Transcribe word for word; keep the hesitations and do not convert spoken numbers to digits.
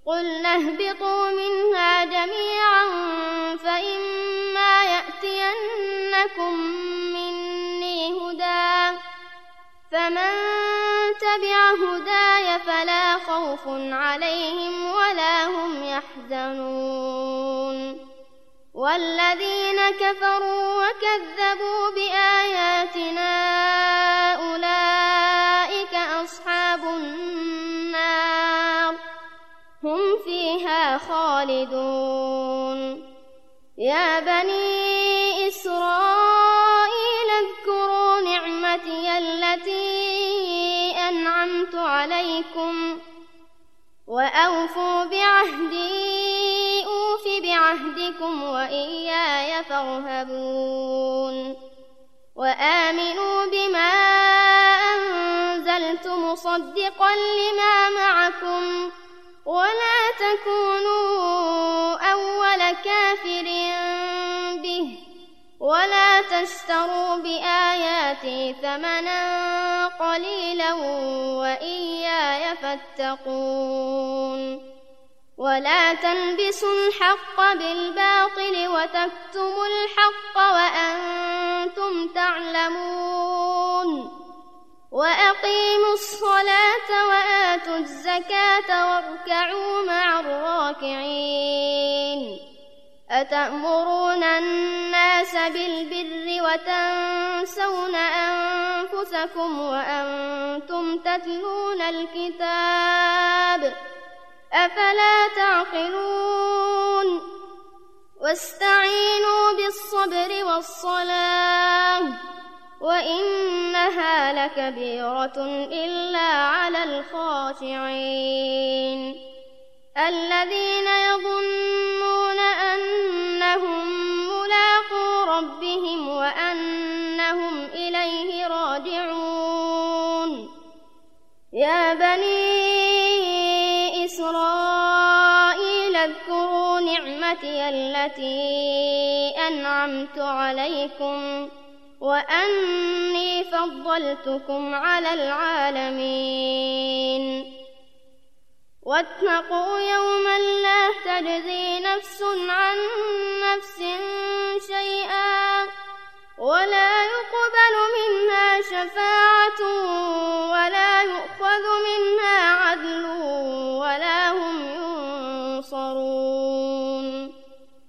قلنا اهبطوا منها جميعا فإما يأتينكم مني هدى فمن تبع هداي فلا خوف عليهم ولا هم يحزنون والذين كفروا وكذبوا بآياتنا أولئك أصحاب النار هم فيها خالدون يا بني إسرائيل اذكروا نعمتي التي أنعمت عليكم وأوفوا بعهدي أوف بعهدكم وإياي فارهبون وآمنوا بما أنزلت مصدقا لما معكم ولا تكونوا أول كافر به ولا تشتروا بآياتي ثمنا قليلا وإياي فاتقون ولا تلبسوا الحق بالباطل وتكتموا الحق وأنتم تعلمون وأقيموا الصلاة وآتوا الزكاة واركعوا مع الراكعين أتأمرون الناس بالبر وتنسون أنفسكم وأنتم تتلون الكتاب أفلا تعقلون واستعينوا بالصبر والصلاة وإنها لكبيرة إلا على الخاشعين الذين يظنون أنهم ملاقو ربهم وأنهم إليه راجعون يا بني إسرائيل اذكروا نعمتي التي أنعمت عليكم وأني فضلتكم على العالمين واتقوا يوما لا تجزي نفس عن نفس شيئا ولا يقبل منها شفاعة